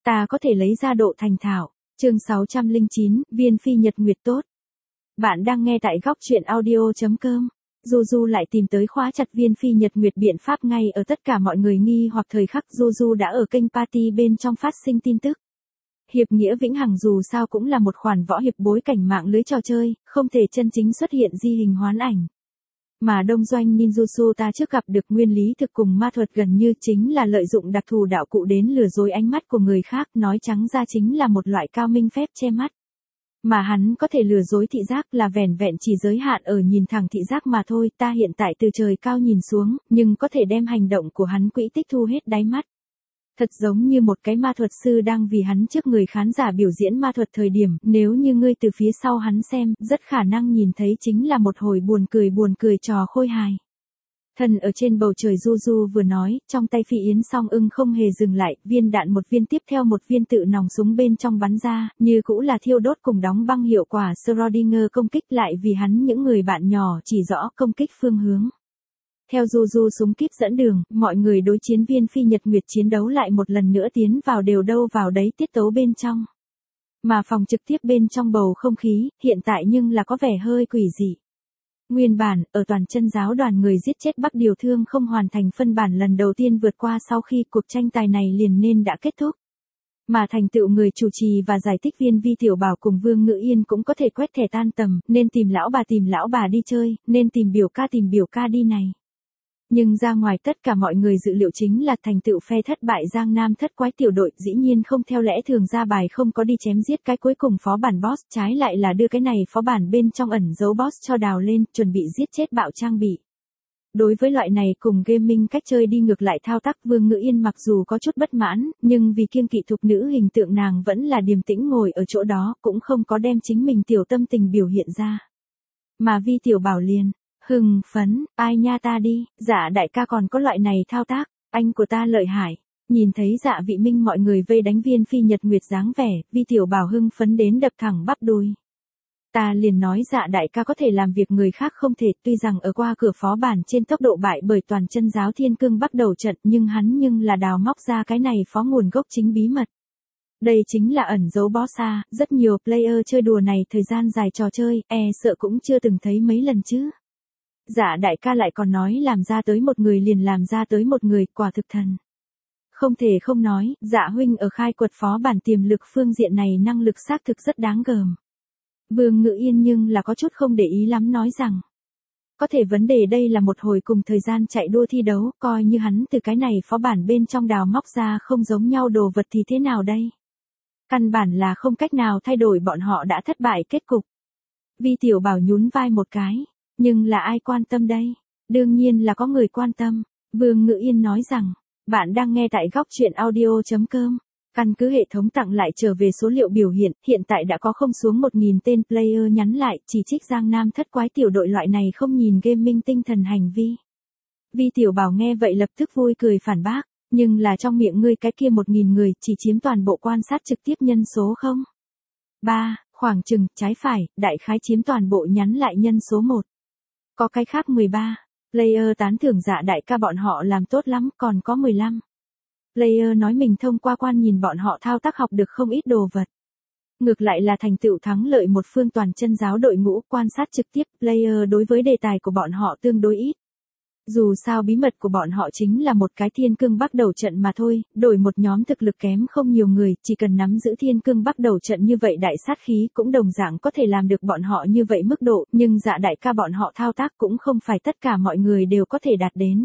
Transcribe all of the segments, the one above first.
Ta có thể lấy ra độ thành thạo. Chương 609, Viên Phi Nhật Nguyệt tốt. Bạn đang nghe tại góc truyện audio.com. Du lại tìm tới khóa chặt Viên Phi Nhật Nguyệt biện pháp ngay ở tất cả mọi người nghi hoặc thời khắc Du đã ở kênh party bên trong phát sinh tin tức. Hiệp nghĩa vĩnh hằng dù sao cũng là một khoản võ hiệp bối cảnh mạng lưới trò chơi, không thể chân chính xuất hiện di hình hoán ảnh. Mà đông doanh ninjutsu ta trước gặp được nguyên lý thực cùng ma thuật gần như chính là lợi dụng đặc thù đạo cụ đến lừa dối ánh mắt của người khác, nói trắng ra chính là một loại cao minh phép che mắt. Mà hắn có thể lừa dối thị giác là vẻn vẹn chỉ giới hạn ở nhìn thẳng thị giác mà thôi, ta hiện tại từ trời cao nhìn xuống, nhưng có thể đem hành động của hắn quỹ tích thu hết đáy mắt. Thật giống như một cái ma thuật sư đang vì hắn trước người khán giả biểu diễn ma thuật thời điểm, nếu như ngươi từ phía sau hắn xem, rất khả năng nhìn thấy chính là một hồi buồn cười trò khôi hài. Thần ở trên bầu trời Du vừa nói, trong tay Phi Yến Song Ưng không hề dừng lại, viên đạn một viên tiếp theo một viên tự nòng súng bên trong bắn ra, như cũ là thiêu đốt cùng đóng băng hiệu quả Schrödinger công kích lại vì hắn những người bạn nhỏ chỉ rõ công kích phương hướng. Theo Du súng kíp dẫn đường, mọi người đối chiến Viên Phi Nhật Nguyệt chiến đấu lại một lần nữa tiến vào đều đâu vào đấy tiết tấu bên trong. Mà phòng trực tiếp bên trong bầu không khí, hiện tại nhưng là có vẻ hơi quỷ dị. Nguyên bản, ở toàn chân giáo đoàn người giết chết Bắc Điều Thương không hoàn thành phân bản lần đầu tiên vượt qua sau khi cuộc tranh tài này liền nên đã kết thúc. Mà thành tựu người chủ trì và giải thích viên Vi Tiểu Bảo cùng Vương Ngữ Yên cũng có thể quét thẻ tan tầm, nên tìm lão bà đi chơi, nên tìm biểu ca đi này. Nhưng ra ngoài tất cả mọi người dự liệu chính là thành tựu phe thất bại Giang Nam thất quái tiểu đội dĩ nhiên không theo lẽ thường ra bài không có đi chém giết cái cuối cùng phó bản boss, trái lại là đưa cái này phó bản bên trong ẩn giấu boss cho đào lên, chuẩn bị giết chết bạo trang bị. Đối với loại này cùng gaming cách chơi đi ngược lại thao tác Vương Ngữ Yên mặc dù có chút bất mãn, nhưng vì kiêng kỵ thục nữ hình tượng nàng vẫn là điềm tĩnh ngồi ở chỗ đó, cũng không có đem chính mình tiểu tâm tình biểu hiện ra. Mà Vi Tiểu Bảo liền hưng phấn, ai nha ta đi, Dạ đại ca còn có loại này thao tác, anh của ta lợi hại. Nhìn thấy Dạ Vị Minh mọi người vây đánh Viên Phi Nhật Nguyệt dáng vẻ, Vi Tiểu Bảo hưng phấn đến đập thẳng bắp đùi. Ta liền nói Dạ đại ca có thể làm việc người khác không thể, tuy rằng ở qua cửa phó bản trên tốc độ bại bởi toàn chân giáo Thiên Cương bắt đầu trận, nhưng hắn là đào móc ra cái này phó nguồn gốc chính bí mật. Đây chính là ẩn dấu bossa, rất nhiều player chơi đùa này thời gian dài trò chơi, sợ cũng chưa từng thấy mấy lần chứ. Dạ đại ca lại còn nói làm ra tới một người liền làm ra tới một người, quả thực thần. Không thể không nói, Dạ huynh ở khai quật phó bản tiềm lực phương diện này năng lực xác thực rất đáng gờm. Vương Ngữ Yên nhưng là có chút không để ý lắm nói rằng. Có thể vấn đề đây là một hồi cùng thời gian chạy đua thi đấu, coi như hắn từ cái này phó bản bên trong đào móc ra không giống nhau đồ vật thì thế nào đây? Căn bản là không cách nào thay đổi bọn họ đã thất bại kết cục. Vi Tiểu Bảo nhún vai một cái. Nhưng là ai quan tâm đây? Đương nhiên là có người quan tâm. Vương Ngữ Yên nói rằng, bạn đang nghe tại góc truyện audio.com. Căn cứ hệ thống tặng lại trở về số liệu biểu hiện tại đã có không xuống 1.000 tên player nhắn lại, chỉ trích Giang Nam thất quái tiểu đội loại này không nhìn gaming tinh thần hành vi. Vi Tiểu Bảo nghe vậy lập tức vui cười phản bác, nhưng là trong miệng ngươi cái kia 1.000 người chỉ chiếm toàn bộ quan sát trực tiếp nhân số không? 3, khoảng chừng, trái phải, đại khái chiếm toàn bộ nhắn lại nhân số 1. Có cái khác 13. Player tán thưởng Dạ đại ca bọn họ làm tốt lắm, còn có 15. Player nói mình thông qua quan nhìn bọn họ thao tác học được không ít đồ vật. Ngược lại là thành tựu thắng lợi một phương toàn chân giáo đội ngũ quan sát trực tiếp, player đối với đề tài của bọn họ tương đối ít. Dù sao bí mật của bọn họ chính là một cái Thiên Cương bắt đầu trận mà thôi, đổi một nhóm thực lực kém không nhiều người, chỉ cần nắm giữ Thiên Cương bắt đầu trận như vậy đại sát khí cũng đồng dạng có thể làm được bọn họ như vậy mức độ, nhưng Dạ đại ca bọn họ thao tác cũng không phải tất cả mọi người đều có thể đạt đến.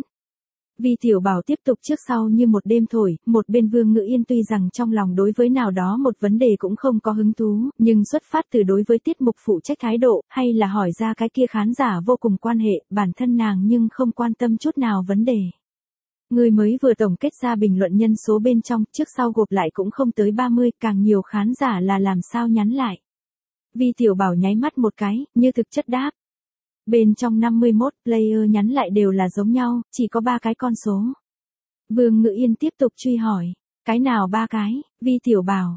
Vi Tiểu Bảo tiếp tục trước sau như một đêm thổi, một bên Vương Ngữ Yên tuy rằng trong lòng đối với nào đó một vấn đề cũng không có hứng thú, nhưng xuất phát từ đối với tiết mục phụ trách thái độ, hay là hỏi ra cái kia khán giả vô cùng quan hệ, bản thân nàng nhưng không quan tâm chút nào vấn đề. Người mới vừa tổng kết ra bình luận nhân số bên trong, trước sau gộp lại cũng không tới 30, càng nhiều khán giả là làm sao nhắn lại. Vi Tiểu Bảo nháy mắt một cái, như thực chất đáp. Bên trong 51 player nhắn lại đều là giống nhau, chỉ có 3 cái con số. Vương Ngữ Yên tiếp tục truy hỏi, cái nào 3 cái? Vi Tiểu Bảo,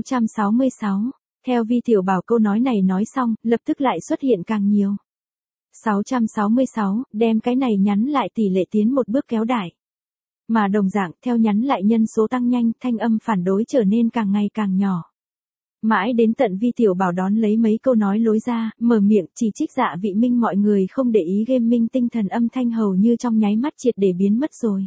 666. Theo Vi Tiểu Bảo câu nói này nói xong, lập tức lại xuất hiện càng nhiều. 666, đem cái này nhắn lại tỷ lệ tiến một bước kéo đại. Mà đồng dạng, theo nhắn lại nhân số tăng nhanh, thanh âm phản đối trở nên càng ngày càng nhỏ. Mãi đến tận Vi Tiểu Bảo đón lấy mấy câu nói lối ra, mở miệng chỉ trích Dạ Vị Minh mọi người không để ý gaming tinh thần âm thanh hầu như trong nháy mắt triệt để biến mất rồi.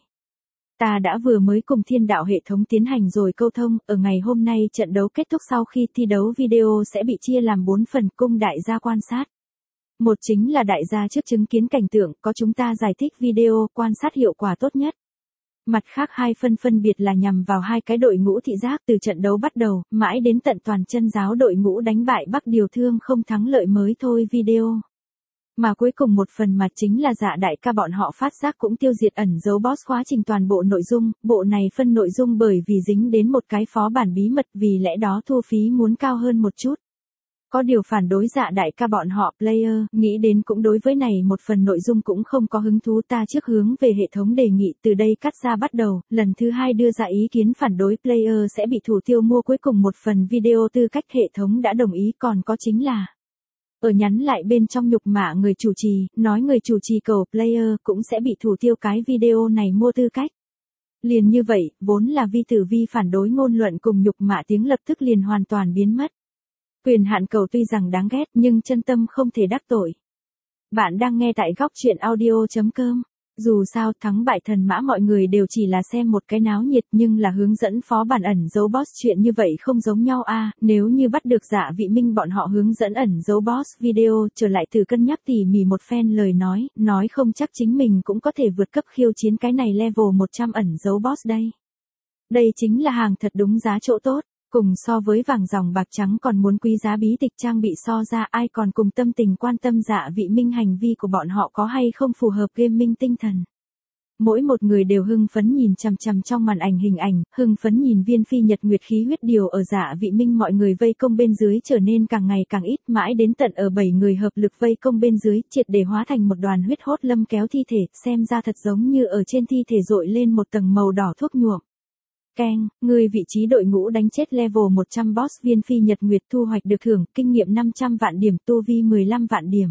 Ta đã vừa mới cùng Thiên Đạo hệ thống tiến hành rồi câu thông, ở ngày hôm nay trận đấu kết thúc sau khi thi đấu video sẽ bị chia làm 4 phần cung đại gia quan sát. Một chính là đại gia trước chứng kiến cảnh tượng, có chúng ta giải thích video, quan sát hiệu quả tốt nhất. Mặt khác 2 phân biệt là nhằm vào 2 cái đội ngũ thị giác từ trận đấu bắt đầu, mãi đến tận toàn chân giáo đội ngũ đánh bại Bắc Điều Thương không thắng lợi mới thôi video. Mà cuối cùng một phần mà chính là Dạ đại ca bọn họ phát giác cũng tiêu diệt ẩn dấu boss quá trình toàn bộ nội dung, bộ này phân nội dung bởi vì dính đến một cái phó bản bí mật vì lẽ đó thu phí muốn cao hơn một chút. Có điều phản đối Dạ đại ca bọn họ player, nghĩ đến cũng đối với này một phần nội dung cũng không có hứng thú ta trước hướng về hệ thống đề nghị từ đây cắt ra bắt đầu, lần thứ 2 đưa ra ý kiến phản đối player sẽ bị thủ tiêu mua cuối cùng một phần video tư cách hệ thống đã đồng ý còn có chính là. Ở nhắn lại bên trong nhục mạ người chủ trì, nói người chủ trì cầu player cũng sẽ bị thủ tiêu cái video này mua tư cách. Liền như vậy, vốn là vi tử vi phản đối ngôn luận cùng nhục mạ tiếng lập tức liền hoàn toàn biến mất. Quyền hạn cầu tuy rằng đáng ghét nhưng chân tâm không thể đắc tội. Bạn đang nghe tại góc truyện audio.com. Dù sao thắng bại thần mã mọi người đều chỉ là xem một cái náo nhiệt nhưng là hướng dẫn phó bản ẩn dấu boss chuyện như vậy không giống nhau a. Nếu như bắt được Dạ Vị Minh bọn họ hướng dẫn ẩn dấu boss video trở lại từ cân nhắc tỉ mỉ một phen lời nói không chắc chính mình cũng có thể vượt cấp khiêu chiến cái này level 100 ẩn dấu boss đây. Đây chính là hàng thật đúng giá chỗ tốt. Cùng so với vàng dòng bạc trắng còn muốn quý giá bí tịch trang bị so ra ai còn cùng tâm tình quan tâm Dạ Vị Minh hành vi của bọn họ có hay không phù hợp gaming tinh thần. Mỗi một người đều hưng phấn nhìn chằm chằm trong màn ảnh hình ảnh, hưng phấn nhìn viên phi nhật nguyệt khí huyết điều ở Dạ Vị Minh mọi người vây công bên dưới trở nên càng ngày càng ít mãi đến tận ở 7 người hợp lực vây công bên dưới triệt để hóa thành một đoàn huyết hốt lâm kéo thi thể, xem ra thật giống như ở trên thi thể dội lên một tầng màu đỏ thuốc nhuộm. Keng, người vị trí đội ngũ đánh chết level 100 boss viên phi nhật nguyệt thu hoạch được thưởng, kinh nghiệm 500 vạn điểm, tu vi 15 vạn điểm.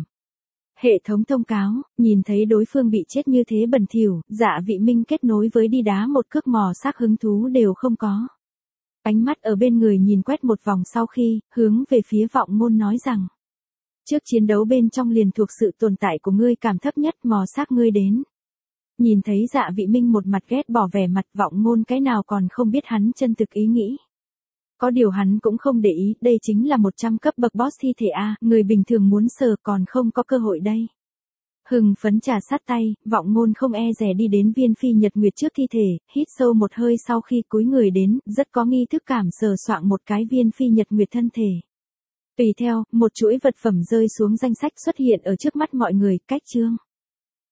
Hệ thống thông cáo, nhìn thấy đối phương bị chết như thế bẩn thỉu, Dạ Vị Minh kết nối với đi đá một cước mò xác hứng thú đều không có. Ánh mắt ở bên người nhìn quét một vòng sau khi, hướng về phía vọng ngôn nói rằng. Trước chiến đấu bên trong liền thuộc sự tồn tại của ngươi cảm thấp nhất mò xác ngươi đến. Nhìn thấy Dạ Vị Minh một mặt ghét bỏ vẻ mặt vọng ngôn cái nào còn không biết hắn chân thực ý nghĩ. Có điều hắn cũng không để ý, đây chính là 100 cấp bậc boss thi thể A, người bình thường muốn sờ còn không có cơ hội đây. Hừng phấn trà sát tay, vọng ngôn không e dè đi đến viên phi nhật nguyệt trước thi thể, hít sâu một hơi sau khi cúi người đến, rất có nghi thức cảm sờ soạng một cái viên phi nhật nguyệt thân thể. Tùy theo, một chuỗi vật phẩm rơi xuống danh sách xuất hiện ở trước mắt mọi người, cách chương.